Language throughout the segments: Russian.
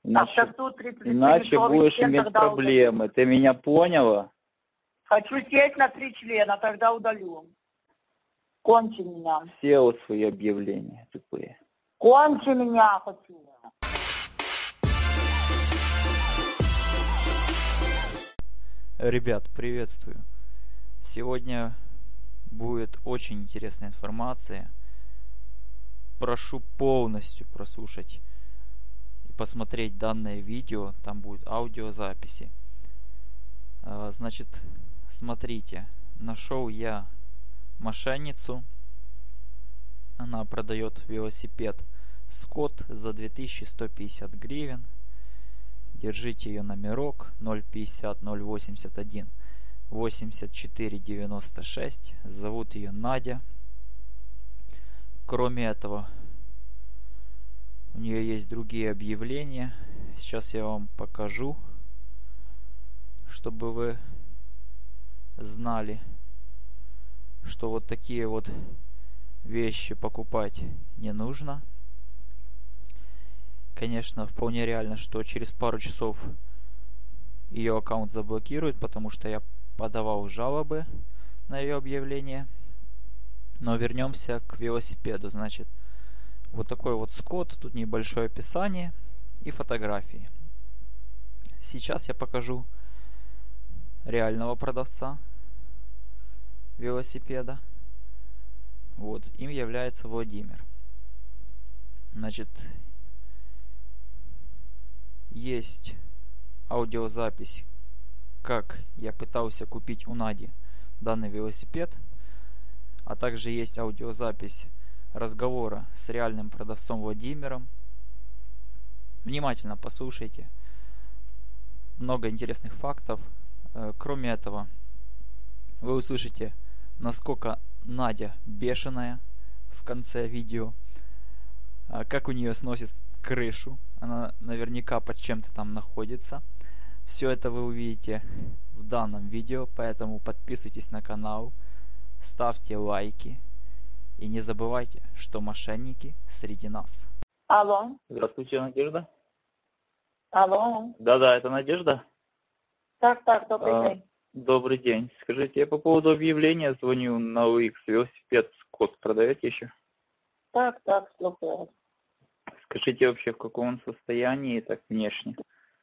Иначе, Так, тут 30 иначе будешь иметь проблемы. Ты меня поняла? Хочу сесть на 3 члена, тогда удалю. Кончи меня. Все вот свои объявления тупые. Кончи меня хочу. Ребят, приветствую. Сегодня будет очень интересная информация. Прошу полностью прослушать и посмотреть данное видео. Там будут аудиозаписи. Значит, смотрите. Нашел я мошенницу. Она продает велосипед Скотт за 2150 гривен. Держите ее номерок 050 081 84 96. Зовут ее Надя. Кроме этого, у нее есть другие объявления. Сейчас я вам покажу, чтобы вы знали, что вот такие вот вещи покупать не нужно. Конечно, вполне реально, что через пару часов ее аккаунт заблокируют, потому что я подавал жалобы на ее объявление. Но вернемся к велосипеду. Значит, вот такой вот Скотт, тут небольшое описание и фотографии. Сейчас я покажу реального продавца велосипеда. Вот, им является Владимир. Значит, есть аудиозапись, как я пытался купить у Нади данный велосипед, а также есть аудиозапись разговора с реальным продавцом Владимиром. Внимательно послушайте. Много интересных фактов. Кроме этого, вы услышите, насколько Надя бешеная в конце видео, как у нее сносит крышу. Она наверняка под чем-то там находится. Все это вы увидите в данном видео, поэтому подписывайтесь на канал, ставьте лайки и не забывайте, что мошенники среди нас. Алло. Здравствуйте, Надежда. Алло. Да-да, это Надежда? Так, добрый день. Добрый день. Скажите, я по поводу объявления звоню на OX. Велосипед Скотт продаете еще? Так, слухаю. Скажите вообще, в каком он состоянии, так внешне?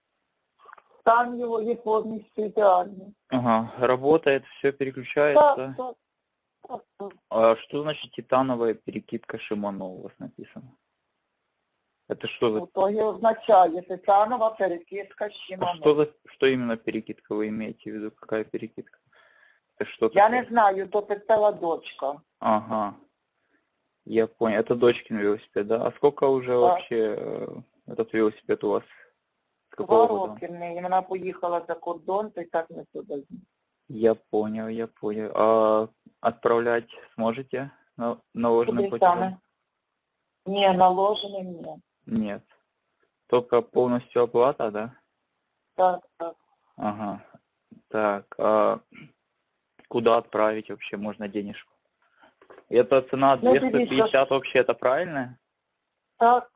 Там его не полностью идеальный. Ага, работает, все переключается. Так. А что значит титановая перекидка Шимано у вас написано? Это что за... То и означает титанова перекидка Шимано. Что именно перекидка вы имеете в виду? Какая перекидка? Это что Я такое? не знаю, то писала дочка. Ага, я понял. Это дочкин велосипед, да? А сколько уже вообще этот велосипед у вас? С 2 какого года? роки в неї. Вона поїхала за кордон, то й так не сюди. Я понял. А отправлять сможете наложенным Куди платежом? саме? Не, наложений ні. Нет. Только полностью оплата, да? Так. Ага. Так, а куда отправить вообще можно денежку? Эта цена 250 вообще, это правильно? Так,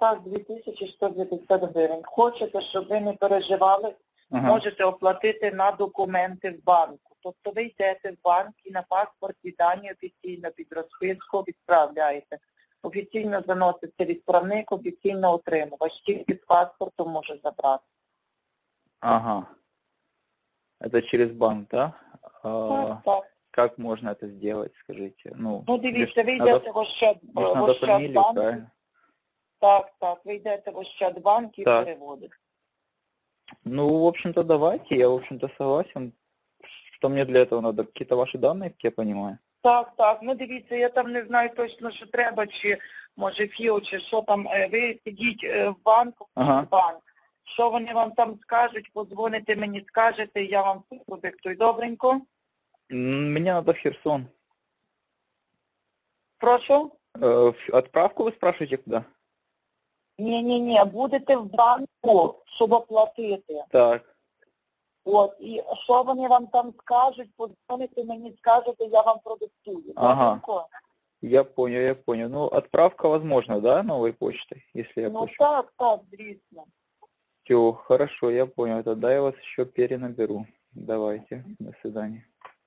2150 гривень. Хочете, щоб ви не переживали, можете оплатити на документи в банку. Тобто ви йдете в банк і на паспорті дані офіційно під розписку відправляєте. Офіційно заноситься відправник, офіційно отримувач. Тільки з паспортом може забрати. Ага. Это через банк, да? Так. Как можно это сделать, скажите? Ну дивіться, ви йдете в Ощадбанк. Так, ви йдете в Ощадбанк і переводите. Ну, в общем-то, давайте, я, в общем-то, согласен. Что мне для этого надо? Какие-то ваши данные, как я понимаю? Так, ну дивіться, я там не знаю точно, що треба, чи може ФІО, чи що там. Ви підіть в банк, що вони вам там скажуть, подзвоните мені, скажете, я вам все продиктую. Добренько? Мне надо в Херсон. Прошу? Отправку вы спрашиваете куда? Ні, будете в банку, щоб оплатити. Так. От, і що вони вам там скажуть, подзвоните мені, скажете, я вам продиктую. Ага. Я понял. Ну, отправка возможна, да, новой почтой, если я хочу? Так, звісно. Все, хорошо, я понял. Тогда я вас еще перенаберу. Давайте, до свидания.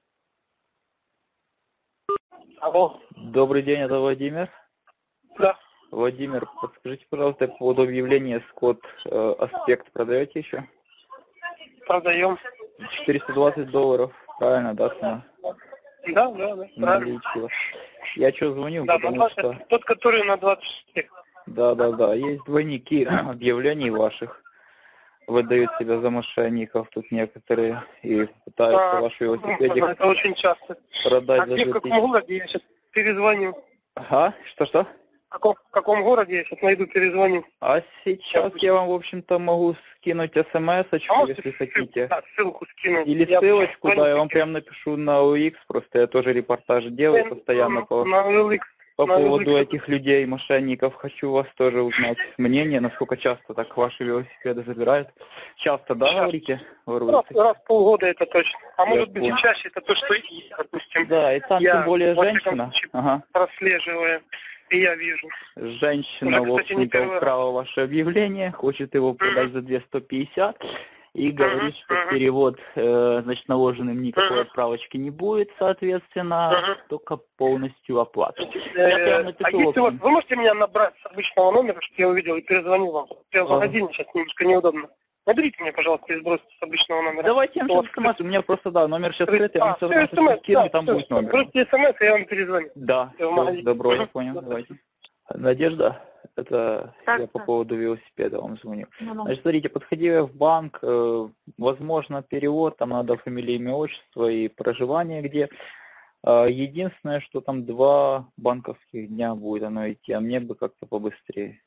Алло. Добрый день, это Владимир. Да. Владимир, подскажите, пожалуйста, по поводу объявления Скотт Аспект продаете еще? Продаем. $420, правильно, да, цена? Да. Наличие. Я что звоню, Да, потому что... Тот, который на 24. Да, есть двойники объявлений ваших. Выдают себя за мошенников тут некоторые и пытаются ваши велосипедик Это очень часто. продать за где, в 2000. каком городе я сейчас перезвоню? Ага, что? В каком городе я сейчас найду, перезвоню? А сейчас я вам, в общем-то, могу скинуть смс-очку, если хотите. Да, ссылку скину. Или ссылочку, да, я вам прям напишу на OX, просто я тоже репортаж делаю постоянно по поводу этих людей, мошенников. Хочу вас тоже узнать мнение, насколько часто так ваши велосипеды забирают. Часто, да, говорите, воруются? Раз в полгода это точно. А Я может быть и понял. чаще, это то, что я, допустим. Да, и там тем более женщина. Ага. Прослеживаю, и я вижу. Женщина, Уже, в кстати, не общем-то, первый раз. украла ваше объявление, хочет его продать за 250 и говорит, что перевод, значит, наложенным никакой отправочки не будет, соответственно, только полностью оплата. Я прям напишу, А если в общем. вы можете меня набрать с обычного номера, что я увидел, и перезвоню вам? Я в магазине сейчас немножко неудобно. Наберите мне, пожалуйста, и сбросьте с обычного номера. Давайте я вам смс, у меня просто, да, номер сейчас открыт, я вам смс скину, и там будет номер. Просто смс, и я вам перезвоню. Да, все, добро, я понял, давайте. Надежда, это я по поводу велосипеда вам звоню. Значит, смотрите, подходил я в банк, возможно, перевод, там надо фамилия, имя, отчество и проживание где. Единственное, что там 2 банковских дня будет оно идти, а мне бы как-то побыстрее.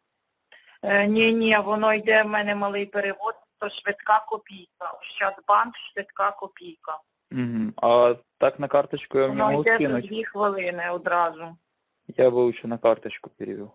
Ні, воно йде, в мене малий перевод, то швидка копійка. Ощадбанк, швидка копійка. Угу. А так на карточку я вам не Воно могу йде за скинуть? 2 хвилини одразу. Я бы лучше на карточку перевел.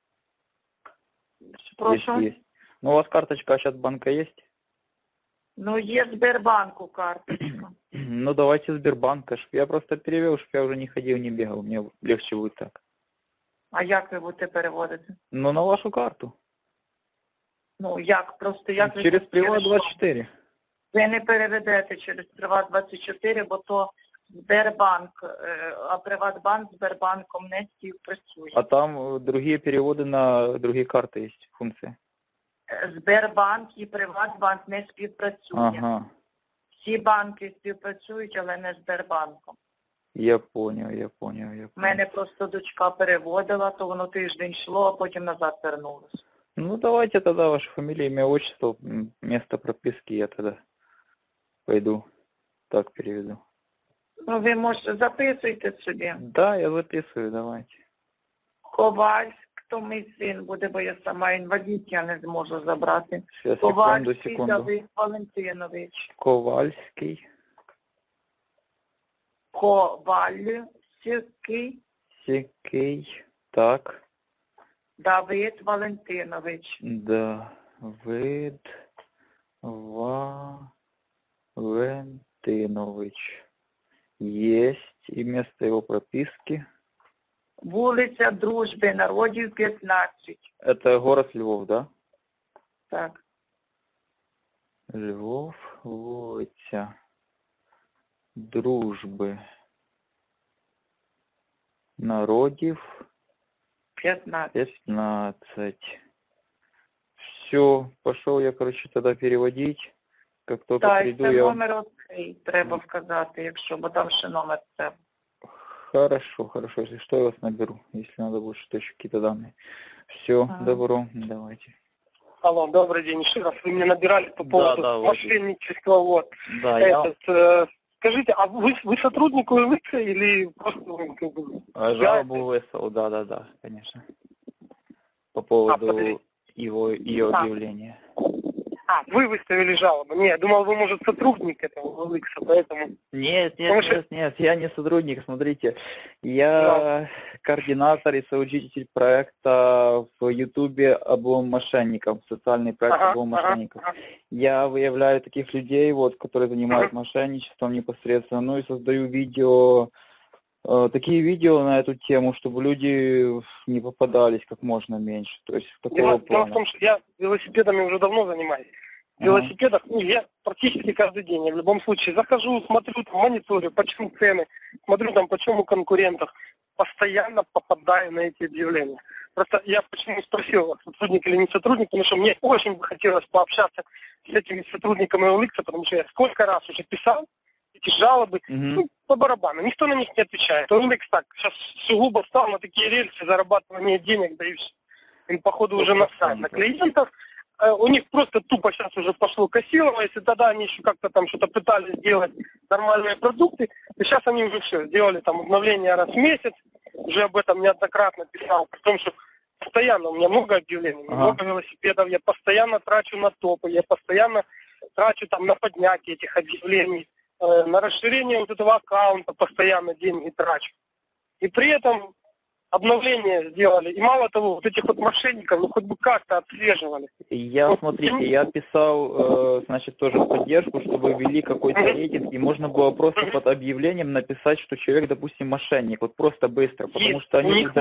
Прошу? Если есть. Ну, у вас карточка Ощадбанка есть? Ну, є Сбербанку карточка. Ну, давайте Сбербанка. Я просто перевел, чтобы я уже не ходил, не бегал. Мне легче будет так. А як ви будете переводити? Ну, на вашу карту. Ну, як? Просто як ви... Через Приват24. Ви не переведете через Приват24, бо то Сбербанк, а Приватбанк з Сбербанком не співпрацює. А там другие переводы на другие карты есть, функция. Сбербанк і Приватбанк не співпрацює. Ага, Всі банки співпрацюють, але не з Сбербанком. я понял. У мене просто дочка переводила, то воно тиждень йшло, а потім назад вернулося. Ну, давайте тогда ваша фамилия, имя, отчество, место прописки, я тогда пойду так переведу. Ну, ви можете, записуйте собі. Да, я записываю, давайте. Ковальськ, то мій син буде, бо я сама інвалід, я не зможу забрати. Сейчас, Ковальський секунду. Давид Валентинович. Ковальский. Ковальський Секей. Так. Давид Валентинович. Давид Валентинович. Есть. И место его прописки. Вулиця Дружби Народів, 15. Это город Львов, да? Так. Львов, вулиця Дружби Народів, 15. 15. Все, пошел я, короче, тогда переводить. Как только Так, приду, це я вам... номер окей, треба вказати, якщо, бо там ще номер треба. Хорошо, если что, я вас наберу, если надо будет что-то еще какие-то данные. Все, добро, давайте. Алло, добрый день. Еще раз вы меня набирали по поводу да, мошенничества. Вот. Да, Скажите, а вы сотрудник УЛХ или просто как бы... жалобу выслал, да, конечно. По поводу ее объявления. Вы выставили жалобу. Не, я думал, вы, может, сотрудник этого УЛХ, поэтому... Нет, я не сотрудник, смотрите. Я координатор и соучредитель проекта в Ютубе «Облом мошенников», социальный проект «Облом мошенников». Я выявляю таких людей, вот, которые занимаются мошенничеством непосредственно, ну и создаю видео такие видео на эту тему, чтобы люди не попадались как можно меньше. То есть Дело в том, что я велосипедами уже давно занимаюсь. В велосипедах, я практически каждый день. Я в любом случае захожу, смотрю, там, мониторю, почему цены, смотрю там, почему у конкурентов. Постоянно попадаю на эти объявления. Просто я почему спросил, сотрудник или не сотрудник, потому что мне очень бы хотелось пообщаться с этими сотрудниками OLX, потому что я сколько раз уже писал эти жалобы, по барабану. Никто на них не отвечает. OLX так, сейчас сугубо стал на такие рельсы зарабатывания денег, да и все. Им, походу, уже насрать на клиентов. У них просто тупо сейчас уже пошло кассирование. Если тогда они еще как-то там что-то пытались сделать нормальные продукты, то сейчас они уже все сделали там обновление раз в месяц. Уже об этом неоднократно писал. При том, что постоянно у меня много объявлений, много велосипедов. Я постоянно трачу на топы, я постоянно трачу там на поднятие этих объявлений, на расширение вот этого аккаунта постоянно деньги трачу. И при этом обновление сделали. И мало того, вот этих вот мошенников, хоть бы как-то отслеживали. Смотрите, я писал, значит, тоже в поддержку, чтобы ввели какой-то рейтинг, и можно было просто под объявлением написать, что человек, допустим, мошенник. Вот просто быстро, потому что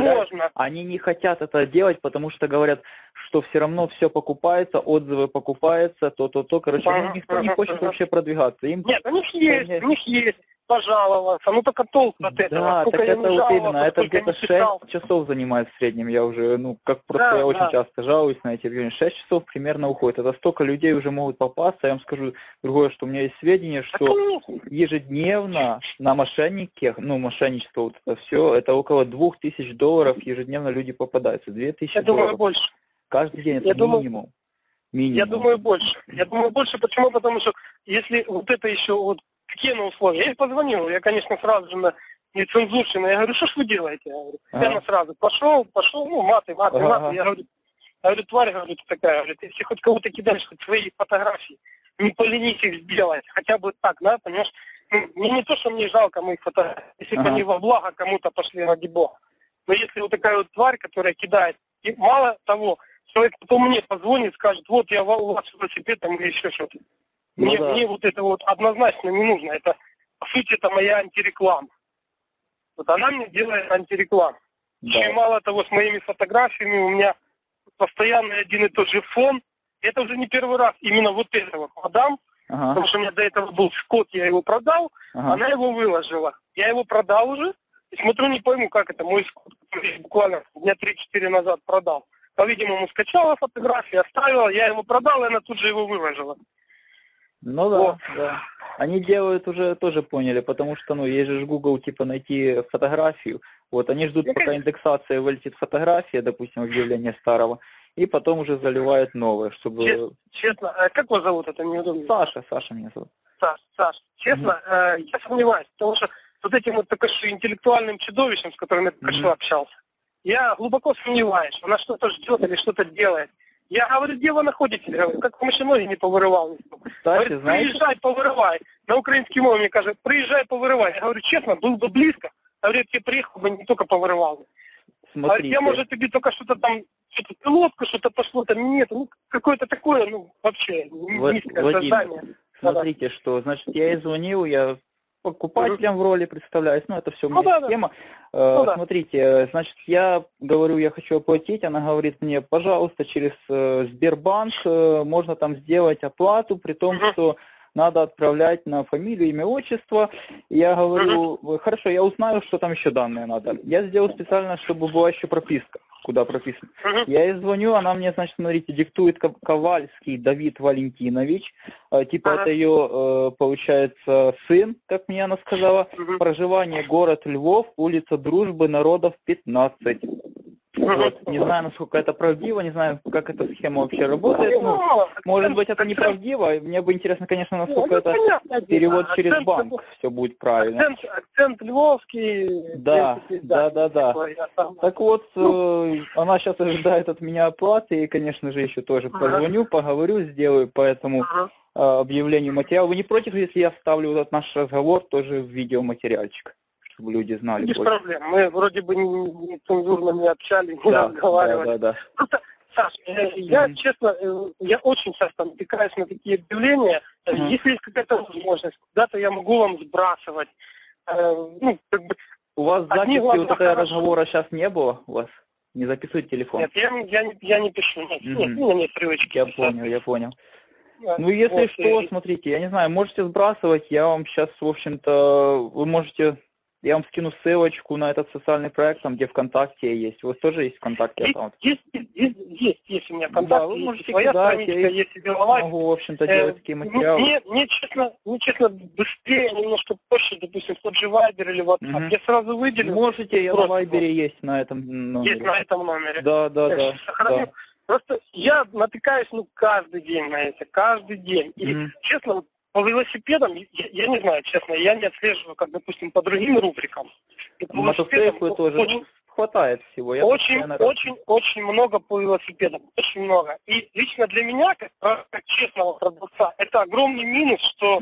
они не хотят это делать, потому что говорят, что все равно все покупается, отзывы покупаются, то. Короче, никто не хочет вообще продвигаться. Нет, у них есть. Пожаловаться, только толку от этого. Да, так это вот именно, это где-то 6 часов занимает в среднем, я уже, я очень часто жалуюсь на эти объявления, 6 часов примерно уходит, это столько людей уже могут попасться, я вам скажу другое, что у меня есть сведения, что ежедневно на мошенничество, вот это все, это около $2000 ежедневно люди попадаются, $2000. Я думаю, больше. Каждый день, это минимум. Я думаю, больше, почему? Потому что если вот это еще вот какие на условия? Я ей позвонил, я, конечно, сразу же на нецензурщину, я говорю, что ж вы делаете? Я говорю, прямо сразу, пошел, маты, я говорю, тварь, говорю, ты такая, говорю, если хоть кого-то кидаешь, хоть свои фотографии, не поленись их сделать, хотя бы так, да, понимаешь? Мне не то, что мне жалко моих фотографий, если бы они во благо кому-то пошли, ради бога. Но если вот такая вот тварь, которая кидает, и мало того, человек потом мне позвонит, скажет, вот я у вас велосипед там или еще что-то. Мне вот это вот однозначно не нужно. Это, по сути, это моя антиреклама. Вот она мне делает антирекламу. Да. И мало того, с моими фотографиями у меня постоянно один и тот же фон. Это уже не первый раз. Именно вот это вот мадам. Потому что у меня до этого был скот, я его продал. Она его выложила. Я его продал уже. И смотрю, не пойму, как это. Мой скот, который буквально дня 3-4 назад продал. По-видимому, скачала фотографии, оставила. Я его продал, и она тут же его выложила. Да. Они делают уже, тоже поняли, потому что, есть же Google, найти фотографию. Вот, они ждут, пока индексация вылетит фотография, допустим, объявление старого, и потом уже заливают новое, чтобы... Честно, как вас зовут, это неудобно? Саша меня зовут. Саша, честно, я сомневаюсь, потому что вот этим вот только что интеллектуальным чудовищем, с которым я только что общался, я глубоко сомневаюсь, она что-то ждет или что-то делает. Я говорю, где вы находитесь? Я говорю, как вам еще ноги не повырывал? Говорит, приезжай, повырывай. На украинский мове мне кажется, приезжай, повырывай. Я говорю, честно, был бы близко. Говорит, я приехал бы не только повырывал. Говорит, я, может, тебе только что-то там, что-то пилотка, что-то пошло, там нет. Какое-то такое, вообще, низкое создание. Смотрите, что, значит, я ей звонил, я покупателям в роли представляюсь, это все моя тема. Смотрите, значит, я говорю, я хочу оплатить, она говорит мне, пожалуйста, через Сбербанк можно там сделать оплату, при том, что надо отправлять на фамилию, имя, отчество. Я говорю, хорошо, я узнаю, что там еще данные надо. Я сделал специально, чтобы была еще прописка, куда прописано. Я ей звоню, она мне, значит, смотрите, диктует Ковальский Давид Валентинович. Это ее, получается, сын, как мне она сказала. Проживание город Львов, улица Дружбы народов, 15. Вот. Не знаю, насколько это правдиво, не знаю, как эта схема вообще работает. Может быть, это неправдиво. Мне бы интересно, конечно, насколько это перевод через банк все будет правильно. Акцент львовский. Да. Так вот, она сейчас ожидает от меня оплаты, и, конечно же, еще тоже позвоню, поговорю, сделаю по этому объявлению материал. Вы не против, если я вставлю этот наш разговор тоже в видеоматериальчик? Чтобы люди знали. Без проблем. Мы вроде бы не цензурно не общались, не разговаривали. Да. Просто, Саш, я, честно, я очень часто натыкаюсь на такие объявления. Если есть какая-то возможность, куда-то я могу вам сбрасывать. У вас записи вот этого разговора сейчас не было у вас? Не записывать телефон? Нет, я не пишу. Нет, нет, у меня нет привычки. Я понял. Ну, если что, смотрите, я не знаю, можете сбрасывать, я вам сейчас, в общем-то, я вам скину ссылочку на этот социальный проект, там, где ВКонтакте есть. У вас тоже есть ВКонтакте аккаунт? Есть у меня ВКонтакте, да, вы можете своя страничка, есть Деловайф. Могу, в общем-то, делать такие материалы. Мне, честно, быстрее, немножко позже, допустим, тот же Вайбер или WhatsApp. Я сразу выделю. Можете, я на Вайбере есть на этом номере. Есть на этом номере. Да. Просто я натыкаюсь, каждый день на это, каждый день. И, честно, по велосипедам, я не знаю, честно, я не отслеживаю, как, допустим, по другим рубрикам. Мотоциклы тоже хватает всего. Очень много по велосипедам, очень много. И лично для меня, как честного продавца, это огромный минус, что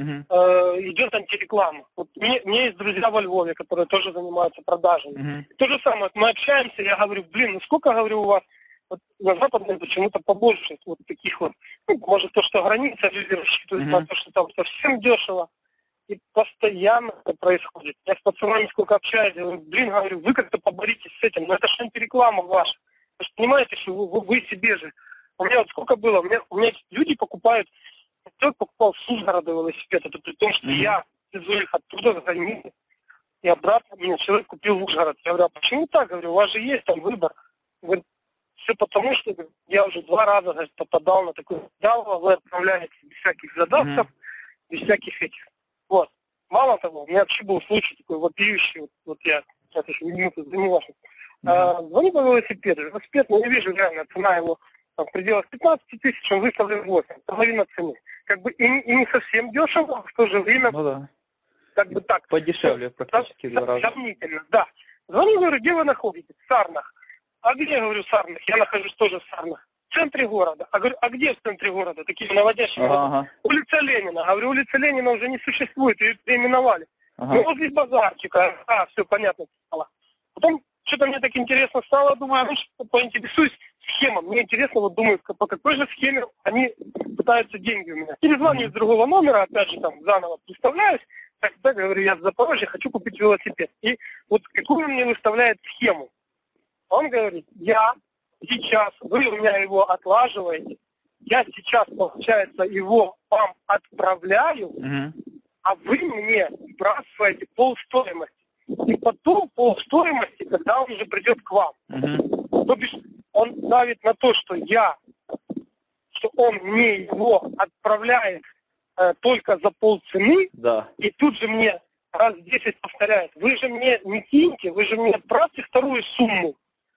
идет антиреклама. Вот у меня есть друзья во Львове, которые тоже занимаются продажами. То же самое, мы общаемся, я говорю, сколько, говорю, у вас вот на Западной почему-то побольше вот таких вот, может, то, что граница люди рассчитывают на то, что там совсем дешево, и постоянно это происходит. Я с пацанами сколько общаюсь, я говорю, говорю, вы как-то поборитесь с этим, но это же антиреклама ваша. Вы же понимаете, что вы себе же. У меня вот сколько было, у меня люди покупают, кто покупал с Ужгорода велосипед, это при том, что я везу их оттуда за границу, и обратно меня человек купил в Ужгород. Я говорю, а почему так? Говорю, у вас же есть там выбор. Говорит, все потому, что я уже 2 раза попадал на такой дал, вы отправляете без всяких задавцев, без всяких этих. Вот. Мало того, у меня вообще был случай такой вопиющий, вот я сейчас еще минуту занимался. Звоню по велосипеду. Велосипед, я вижу реально, цена его там, в пределах 15 тысяч, он выставлен 8, половина цены. Как бы и не совсем дешево, в то же время, как бы так. Подешевле практически в 2 раза. Сомнительно, да. Звоню, говорю, где вы находитесь? В Сарнах. А где, говорю, Сарнах? Я нахожусь тоже в Сарнах. В центре города. А говорю, а где в центре города? Такие наводящие. Улица Ленина. А говорю, улица Ленина уже не существует, ее переименовали. Ну, возле базарчика. Все понятно стало. Потом что-то мне так интересно стало, думаю, поинтересуюсь схемам. Мне интересно, вот думаю, по какой же схеме они пытаются деньги у меня. Перезвоню с другого номера, опять же, там, заново представляюсь. Так, говорю, я с Запорожья, хочу купить велосипед. И вот какую он мне выставляет схему? Он говорит, я сейчас, вы у меня его отлаживаете, я сейчас, получается, его вам отправляю, а вы мне сбрасываете полстоимости. И потом полстоимости, когда он уже придет к вам. То бишь, он давит на то, что он мне его отправляет только за полцены, и тут же мне раз 10 повторяет, вы же мне не киньте, вы же мне отправьте вторую сумму.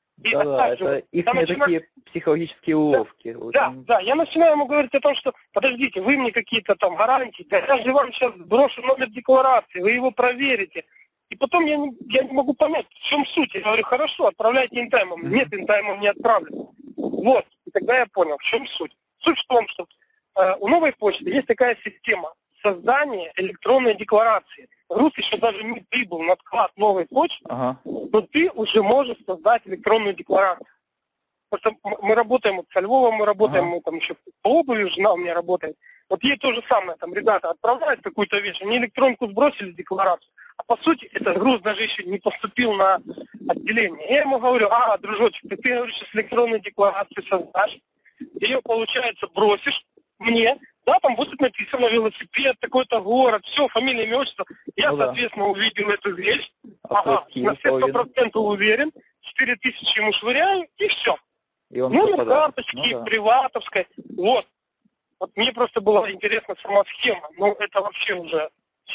Это их такие психологические уловки. Да, я начинаю ему говорить о том, что подождите, вы мне какие-то там гарантии, я же вам сейчас брошу номер декларации, вы его проверите. И потом я не могу понять, в чем суть. Я говорю, хорошо, отправляйте интаймом. Нет, интаймом не отправлю. Вот, и тогда я понял, в чем суть. Суть в том, что у новой почты есть такая система создания электронной декларации. Рус еще даже не прибыл на склад новой почты, но ты уже можешь создать электронную декларацию. Потому что мы работаем вот со Львовом, мы работаем, мы там еще по обуви, жена у меня работает. Вот ей то же самое, там ребята отправляют какую-то вещь, они электронку сбросили, декларацию. А по сути, этот груз даже еще не поступил на отделение. Я ему говорю, дружочек, ты говоришь, сейчас электронную декларацию создашь, ее, получается, бросишь мне, да, там будет написано велосипед, такой-то город, все, фамилия, имя, отчество. Я, соответственно, увидел эту вещь, на все 100% уверен, 4000 ему швыряю, и все. Номер карточки, приватовской, вот. Вот мне просто была интересна сама схема, но это вообще уже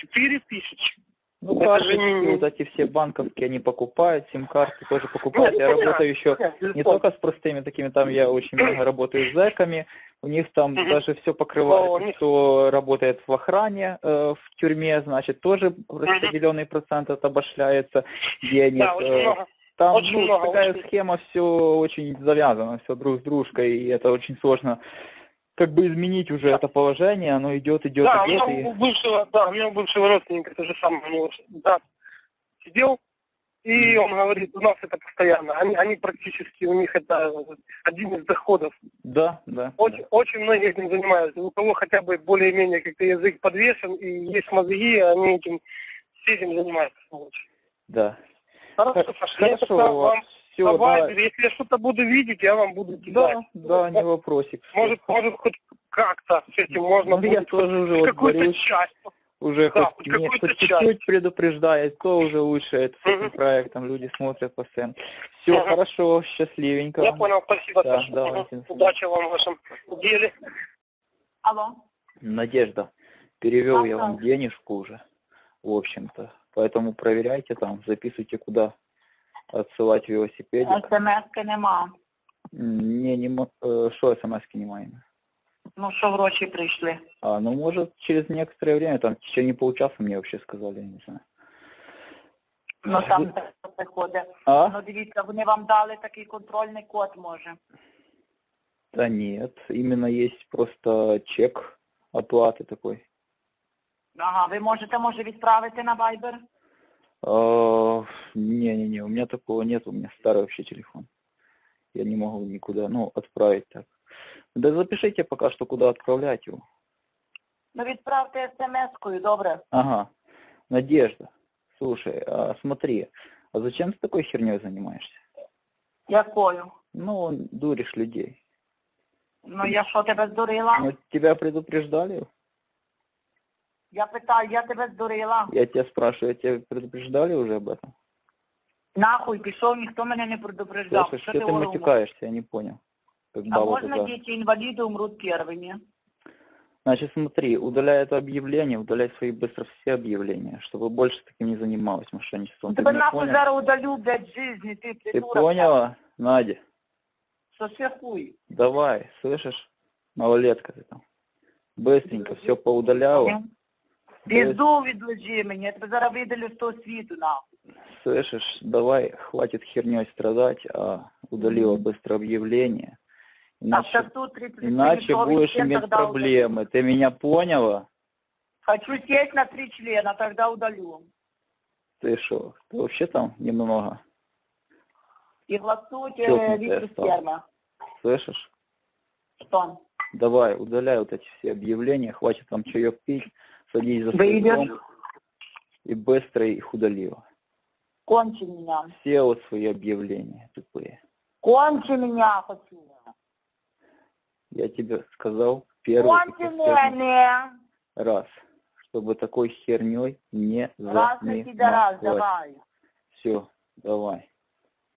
4000. Карточки, вот эти все банковские, они покупают, сим-карты тоже покупают. Я работаю еще не только с простыми такими, там я очень много работаю с зэками, у них там даже все покрывается, кто работает в охране, в тюрьме, значит, тоже определенный процент отобашляется денег. Там такая схема, все очень завязано, все друг с дружкой, и это очень сложно как бы изменить уже это положение, оно идет. У меня у бывшего родственника то же самое, у него брат сидел, и он говорит, у нас это постоянно, они практически, у них это один из доходов. Очень многие этим занимаются, у кого хотя бы более-менее как-то язык подвешен, и есть мозги, они всем занимаются. Хорошо, Саша, я тогда вам если я что-то буду видеть, я вам буду кидать. Да, не вопросик. Может хоть как-то с этим можно будет, я тоже уже какую-то часть. Уже хоть чуть-чуть предупреждает, то уже лучше это с этим проектом, люди смотрят постоянно. Все, хорошо, счастливенько. Я понял, спасибо, да, Саша. Давайте. Удачи вам в вашем деле. Алло. Надежда, перевел я вам денежку уже, в общем-то, поэтому проверяйте там, записывайте, куда отсылать велосипедик. СМС-ки нема. Що смс-ки немає? Ну, що гроші прийшли? Ну, может, через некоторое время, там, в течение полчаса мне вообще сказали, я не знаю. Ну, там приходить. Ну, дивіться, вони вам дали такий контрольний код, може? Да нет, именно есть просто чек оплаты такой. Ага, ви можете, може, відправити на Viber? Не-не-не, у меня такого нет, у меня старый вообще телефон. Я не могу никуда, отправить так. Да запишите пока что, куда отправлять его. Ну, відправте смс-кою, добре? Ага. Надежда, слушай, смотри, а зачем ты такой херней занимаешься? Якою? Ну, дуришь людей. Ну, я що, тебе здурила? Ну, тебя предупреждали? Я питаю, я тебе здурила? Я тебя спрашиваю, тебя предупреждали уже об этом? Нахуй, пішов, ніхто мене не предупреждав. Слушай, что ты матюкаешься, я не понял. А можно дети-инвалиды умрут первыми? Значит, смотри, удаляй это объявление, удаляй свои быстро все объявления, чтобы больше таким не занималась мошенничеством. Тебя нахуй зараз удалю, блядь, жизни, ты придурок. Ты поняла, Надя? Что все хуй? Давай, слышишь? Малолетка ты там. Быстренько все поудаляла. Пизду відложи мені, я тебе зараз видалю з того світу, нахуй. Слышишь, давай, хватит херней страдать, а удалила быстро объявление. Иначе будешь иметь проблемы. Ты меня поняла? Хочу сесть на 3 члена, тогда удалю. Ты шо? Ты вообще там немного? И голосуйте Виктор Стерма. Слышишь? Что? Давай, удаляй вот эти все объявления, хватит там чаек пить, садись за столом и быстро их удалила. Кончи меня. Все вот свои объявления тупые. Кончи меня, хочу. Я тебе сказал первый раз, чтобы такой херней не занималась. Раз на тебя раз, давай. Все, давай.